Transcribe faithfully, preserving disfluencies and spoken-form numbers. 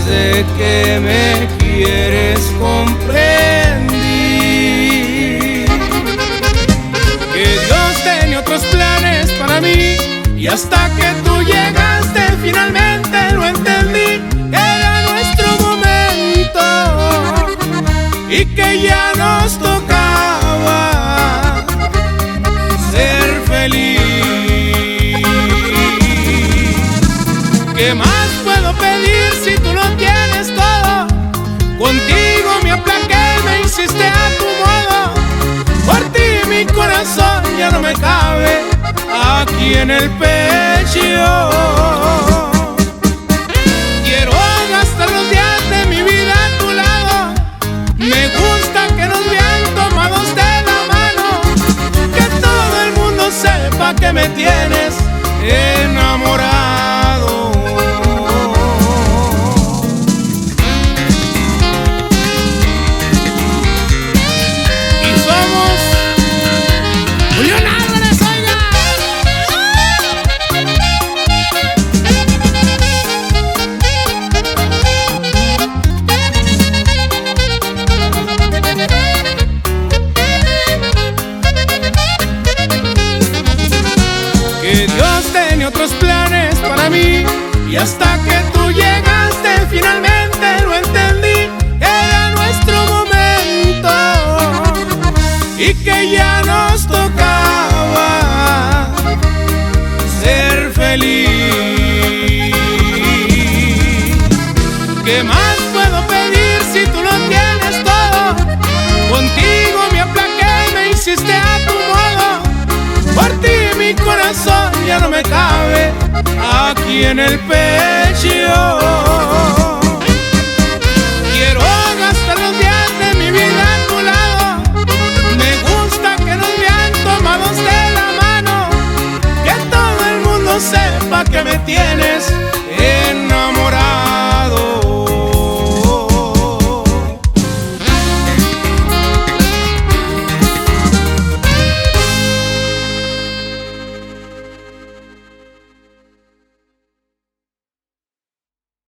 desde que me quieres comprendí que Dios tenía otros planes para mí, y hasta que tú llegaste finalmente lo entendí, que era nuestro momento y que ya nos tocaba ser feliz. ¿Qué más puedo pedir si tú lo tienes todo? Contigo me aplaqué, me hiciste a tu modo. Por ti mi corazón ya no me cabe aquí en el pecho. Quiero gastar los días de mi vida a tu lado. Me gusta que nos vean tomados de la mano, que todo el mundo sepa que me tienes enamorado. Otros planes para mí, y hasta que tú llegaste finalmente lo entendí, que era nuestro momento y que ya nos tocaba ser feliz. ¿Qué más puedo pedir si tú lo tienes todo? Contigo me aplaqué, me hiciste a tu modo. Por ti mi corazón ya no me cabe aquí en el pecho.